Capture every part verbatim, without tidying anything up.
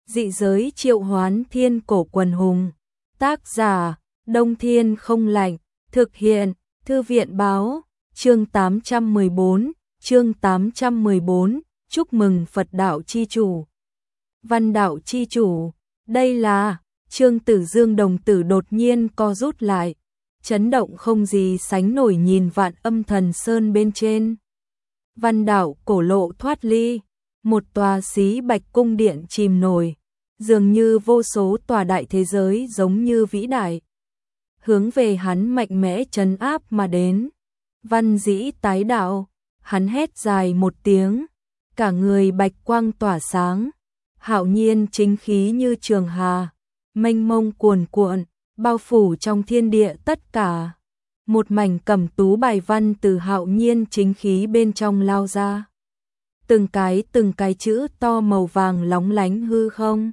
Dị giới triệu hoán thiên cổ quần hùng. Tác giả, Đông Thiên Không Lạnh. Thực hiện, Thư viện Báo. Chương tám trăm mười bốn, chương tám trăm mười bốn, chúc mừng Phật đạo chi chủ. Văn đạo chi chủ, đây là, Trương Tử Dương đồng tử đột nhiên co rút lại, chấn động không gì sánh nổi nhìn Vạn Âm Thần Sơn bên trên. Văn đạo cổ lộ thoát ly, một tòa xí bạch cung điện chìm nổi, dường như vô số tòa đại thế giới giống như vĩ đại, hướng về hắn mạnh mẽ trấn áp mà đến. Văn Dĩ tái đạo, hắn hét dài một tiếng, cả người bạch quang tỏa sáng, hạo nhiên chính khí như trường hà, mênh mông cuồn cuộn, bao phủ trong thiên địa tất cả. Một mảnh cẩm tú bài văn từ hạo nhiên chính khí bên trong lao ra. Từng cái từng cái chữ to màu vàng lóng lánh hư không,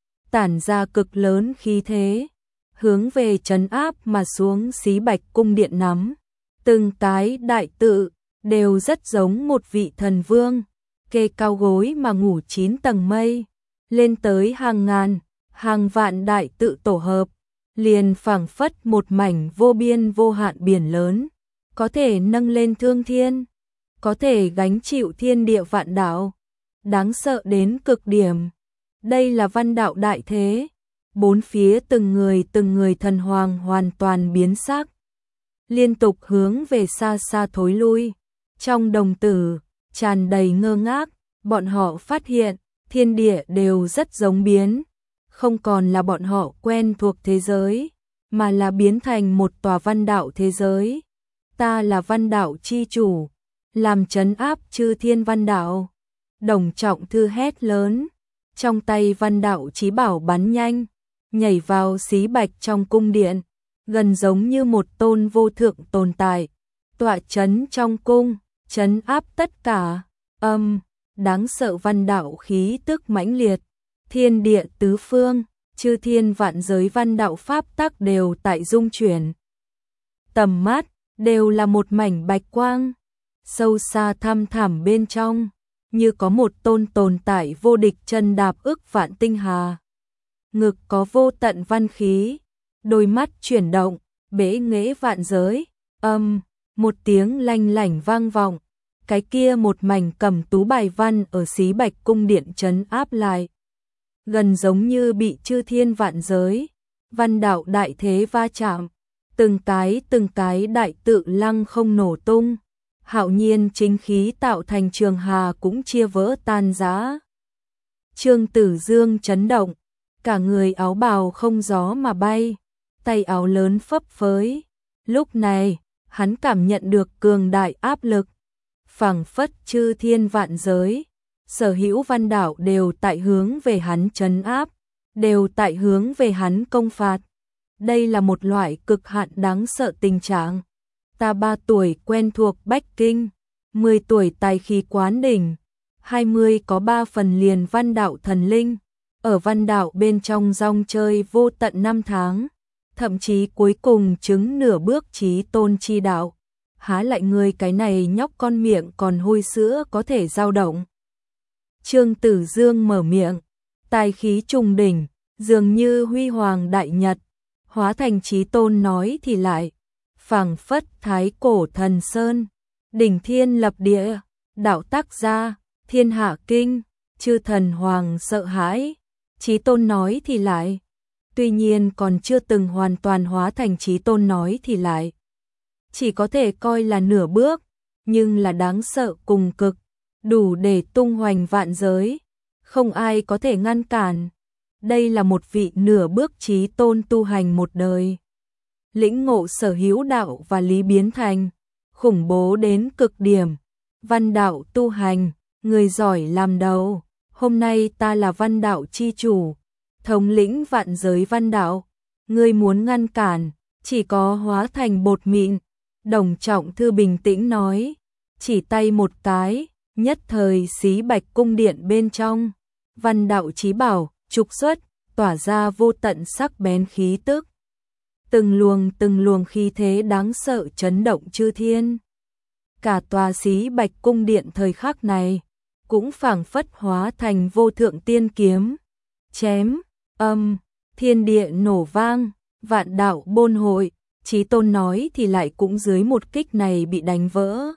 tản ra cực lớn khí thế, hướng về trấn áp mà xuống xí bạch cung điện nắm. Từng cái đại tự đều rất giống một vị thần vương, kê cao gối mà ngủ chín tầng mây, lên tới hàng ngàn, hàng vạn đại tự tổ hợp, liền phảng phất một mảnh vô biên vô hạn biển lớn, có thể nâng lên thương thiên, có thể gánh chịu thiên địa vạn đạo, đáng sợ đến cực điểm. Đây là văn đạo đại thế, bốn phía từng người từng người thần hoàng hoàn toàn biến sắc, liên tục hướng về xa xa thối lui. Trong đồng tử tràn đầy ngơ ngác, bọn họ phát hiện thiên địa đều rất giống biến, không còn là bọn họ quen thuộc thế giới, mà là biến thành một tòa văn đạo thế giới. Ta là văn đạo chi chủ, làm trấn áp chư thiên văn đạo. Đồng Trọng Thư hét lớn, trong tay văn đạo chí bảo bắn nhanh, nhảy vào xí bạch trong cung điện, gần giống như một tôn vô thượng tồn tại, tọa chấn trong cung, trấn áp tất cả. Âm, đáng sợ văn đạo khí tức mãnh liệt, thiên địa tứ phương, chư thiên vạn giới văn đạo pháp tắc đều tại dung chuyển. Tầm mắt đều là một mảnh bạch quang, sâu xa thăm thẳm bên trong, như có một tôn tồn tại vô địch chân đạp ức vạn tinh hà. Ngực có vô tận văn khí, đôi mắt chuyển động, bế nghễ vạn giới. Âm, một tiếng lanh lảnh vang vọng, cái kia một mảnh cẩm tú bài văn ở xí bạch cung điện trấn áp lại, gần giống như bị chư thiên vạn giới văn đạo đại thế va chạm, từng cái từng cái đại tự lăng không nổ tung, hạo nhiên chính khí tạo thành trường hà cũng chia vỡ tan rã. Trương Tử Dương chấn động, cả người áo bào không gió mà bay, tay áo lớn phấp phới. Lúc này hắn cảm nhận được cường đại áp lực, phảng phất chư thiên vạn giới, sở hữu văn đạo đều tại hướng về hắn trấn áp, đều tại hướng về hắn công phạt. Đây là một loại cực hạn đáng sợ tình trạng. Ta ba tuổi quen thuộc Bách Kinh, mười tuổi tài khí quán đỉnh, hai mươi có ba phần liền văn đạo thần linh, ở văn đạo bên trong rong chơi vô tận năm tháng, thậm chí cuối cùng chứng nửa bước chí tôn chi đạo. Há lại người cái này nhóc con miệng còn hôi sữa có thể dao động. Trương Tử Dương mở miệng, tài khí trùng đỉnh, dường như huy hoàng đại nhật, hóa thành chí tôn nói thì lại, phảng phất thái cổ thần sơn, đỉnh thiên lập địa, đạo tác gia, thiên hạ kinh, chư thần hoàng sợ hãi. Chí tôn nói thì lại, tuy nhiên còn chưa từng hoàn toàn hóa thành chí tôn nói thì lại, chỉ có thể coi là nửa bước, nhưng là đáng sợ cùng cực, đủ để tung hoành vạn giới, không ai có thể ngăn cản. Đây là một vị nửa bước chí tôn tu hành một đời, lĩnh ngộ sở hữu đạo và lý biến thành, khủng bố đến cực điểm. Văn đạo tu hành, người giỏi làm đầu. Hôm nay ta là văn đạo chi chủ, thống lĩnh vạn giới văn đạo, ngươi muốn ngăn cản, chỉ có hóa thành bột mịn. Đồng Trọng Thư bình tĩnh nói, chỉ tay một cái, nhất thời xí bạch cung điện bên trong, văn đạo chí bảo trục xuất, tỏa ra vô tận sắc bén khí tức. Từng luồng từng luồng khí thế đáng sợ chấn động chư thiên. Cả tòa xí bạch cung điện thời khắc này cũng phảng phất hóa thành vô thượng tiên kiếm, chém, âm, thiên địa nổ vang, vạn đạo bôn hội, Chí Tôn nói thì lại cũng dưới một kích này bị đánh vỡ.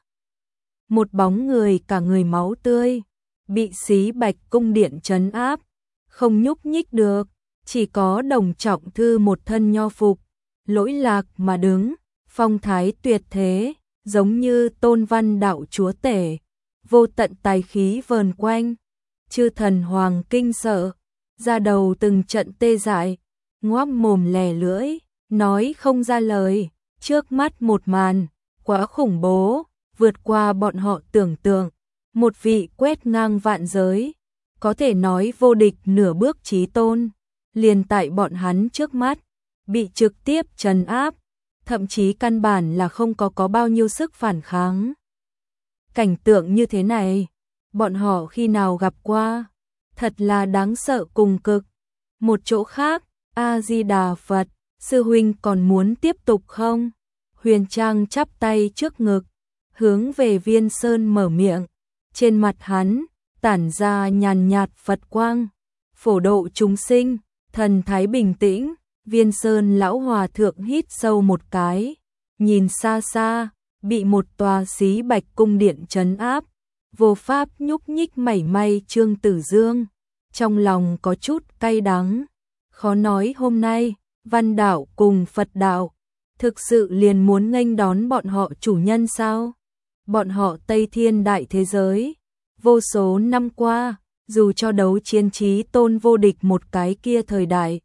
Một bóng người cả người máu tươi, bị Xí Bạch cung điện trấn áp, không nhúc nhích được, chỉ có Đồng Trọng Thư một thân nho phục, lỗi lạc mà đứng, phong thái tuyệt thế, giống như tôn văn đạo chúa tể, vô tận tài khí vờn quanh, chư thần hoàng kinh sợ, ra đầu từng trận tê dại, ngoác mồm lè lưỡi, nói không ra lời, trước mắt một màn, quá khủng bố, vượt qua bọn họ tưởng tượng, một vị quét ngang vạn giới, có thể nói vô địch nửa bước Chí Tôn, liền tại bọn hắn trước mắt, bị trực tiếp trấn áp, thậm chí căn bản là không có có bao nhiêu sức phản kháng. Cảnh tượng như thế này, bọn họ khi nào gặp qua, thật là đáng sợ cùng cực. Một chỗ khác, A-di-đà Phật, sư huynh còn muốn tiếp tục không? Huyền Trang chắp tay trước ngực, hướng về Viên Sơn mở miệng, trên mặt hắn tản ra nhàn nhạt Phật quang, phổ độ chúng sinh, thần thái bình tĩnh. Viên Sơn lão hòa thượng hít sâu một cái, nhìn xa xa, bị một tòa Xí Bạch cung điện trấn áp, vô pháp nhúc nhích mảy may. Trương Tử Dương trong lòng có chút cay đắng, khó nói hôm nay Văn đạo cùng Phật đạo thực sự liền muốn nghênh đón bọn họ chủ nhân sao? Bọn họ Tây Thiên đại thế giới, vô số năm qua, dù cho đấu chiến Chí Tôn vô địch một cái kia thời đại,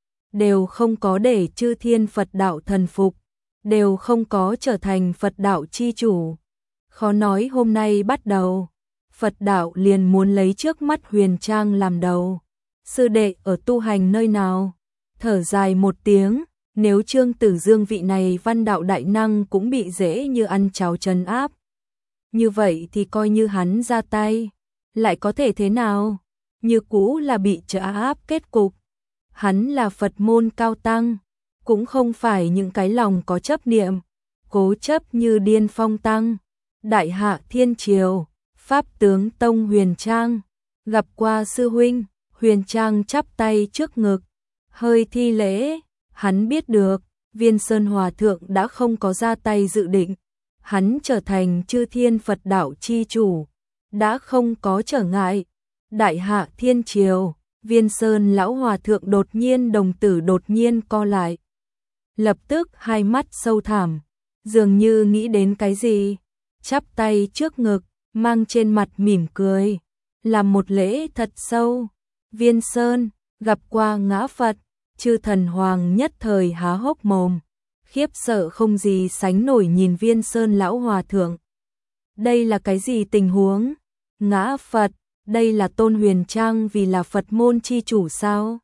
đều không có để chư thiên Phật đạo thần phục, đều không có trở thành Phật đạo chi chủ. Khó nói hôm nay bắt đầu, Phật đạo liền muốn lấy trước mắt Huyền Trang làm đầu. Sư đệ ở tu hành nơi nào? Thở dài một tiếng, nếu Trương Tử Dương vị này văn đạo đại năng cũng bị dễ như ăn cháo trấn áp, như vậy thì coi như hắn ra tay, lại có thể thế nào? Như cũ là bị trấn áp kết cục. Hắn là Phật môn cao tăng, cũng không phải những cái lòng có chấp niệm, cố chấp như Điên Phong tăng, Đại Hạ Thiên Triều, Pháp tướng Tông Huyền Trang, gặp qua sư huynh. Huyền Trang chắp tay trước ngực, hơi thi lễ, hắn biết được, Viên Sơn Hòa Thượng đã không có ra tay dự định, hắn trở thành chư thiên Phật đạo chi chủ, đã không có trở ngại. Đại Hạ Thiên Triều, Viên Sơn lão hòa thượng đột nhiên đồng tử đột nhiên co lại, lập tức hai mắt sâu thẳm, dường như nghĩ đến cái gì, chắp tay trước ngực, mang trên mặt mỉm cười, làm một lễ thật sâu. Viên Sơn, gặp qua ngã Phật, chư thần hoàng nhất thời há hốc mồm, khiếp sợ không gì sánh nổi nhìn Viên Sơn lão hòa thượng. Đây là cái gì tình huống? Ngã Phật, đây là Tôn Huyền Trang vì là Phật môn chi chủ sao?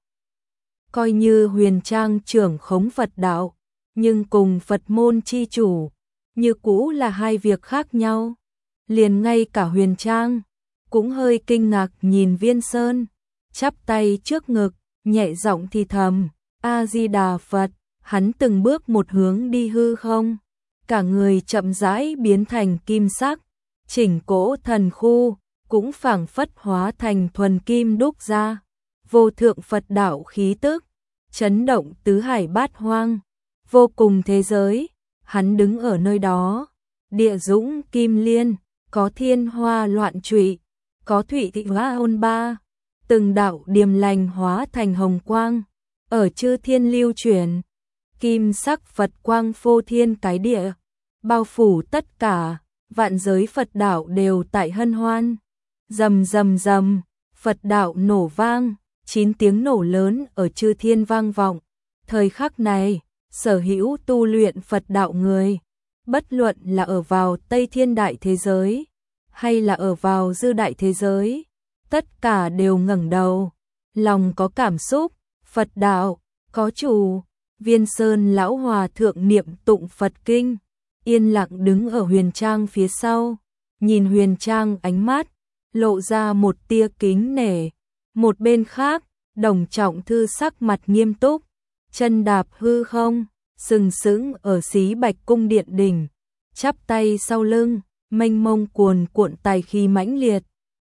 Coi như Huyền Trang trưởng khống Phật đạo, nhưng cùng Phật môn chi chủ, như cũ là hai việc khác nhau. Liền ngay cả Huyền Trang cũng hơi kinh ngạc nhìn Viên Sơn, chắp tay trước ngực, nhẹ giọng thì thầm, A-di-đà Phật. Hắn từng bước một hướng đi hư không, cả người chậm rãi biến thành kim sắc, chỉnh cỗ thần khu cũng phảng phất hóa thành thuần kim đúc ra, vô thượng Phật đạo khí tức, chấn động tứ hải bát hoang, vô cùng thế giới. Hắn đứng ở nơi đó, địa dũng kim liên, có thiên hoa loạn trụy, có thủy thị hóa ôn ba, từng đạo điềm lành hóa thành hồng quang, ở chư thiên lưu chuyển, kim sắc Phật quang phô thiên cái địa, bao phủ tất cả, vạn giới Phật đạo đều tại hân hoan. Rầm rầm rầm, Phật đạo nổ vang, chín tiếng nổ lớn ở chư thiên vang vọng. Thời khắc này, sở hữu tu luyện Phật đạo người, bất luận là ở vào Tây Thiên đại thế giới, hay là ở vào Dư đại thế giới, tất cả đều ngẩng đầu, lòng có cảm xúc, Phật đạo, có chủ. Viên Sơn lão hòa thượng niệm tụng Phật kinh, yên lặng đứng ở Huyền Trang phía sau, nhìn Huyền Trang ánh mắt, lộ ra một tia kính nể. Một bên khác, Đồng Trọng Thư sắc mặt nghiêm túc, chân đạp hư không, sừng sững ở Xí Bạch cung điện đỉnh, chắp tay sau lưng, mênh mông cuồn cuộn tài khí mãnh liệt,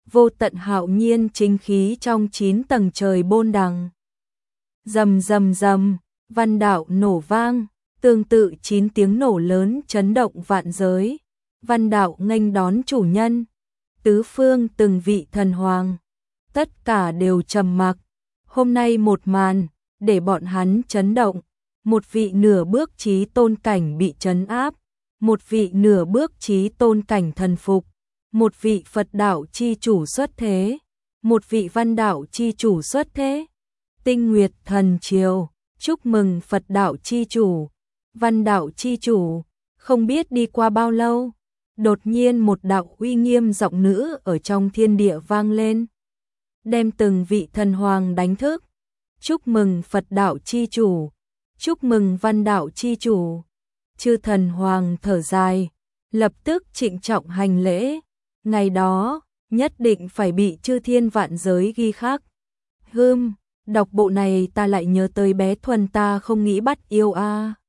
vô tận hạo nhiên chính khí trong chín tầng trời bôn đằng. Rầm rầm rầm, văn đạo nổ vang, tương tự chín tiếng nổ lớn chấn động vạn giới. Văn đạo nghênh đón chủ nhân, tứ phương từng vị thần hoàng, tất cả đều trầm mặc. Hôm nay một màn, để bọn hắn chấn động, một vị nửa bước chí tôn cảnh bị trấn áp, một vị nửa bước chí tôn cảnh thần phục, một vị Phật đạo chi chủ xuất thế, một vị văn đạo chi chủ xuất thế. Tinh Nguyệt thần triều, chúc mừng Phật đạo chi chủ, văn đạo chi chủ. Không biết đi qua bao lâu, đột nhiên một đạo uy nghiêm giọng nữ ở trong thiên địa vang lên, đem từng vị thần hoàng đánh thức. Chúc mừng Phật đạo chi chủ, chúc mừng văn đạo chi chủ. Chư thần hoàng thở dài, lập tức trịnh trọng hành lễ. Ngày đó, nhất định phải bị chư thiên vạn giới ghi khắc. Hừm, đọc bộ này ta lại nhớ tới bé Thuần ta không nghĩ bắt yêu a. À.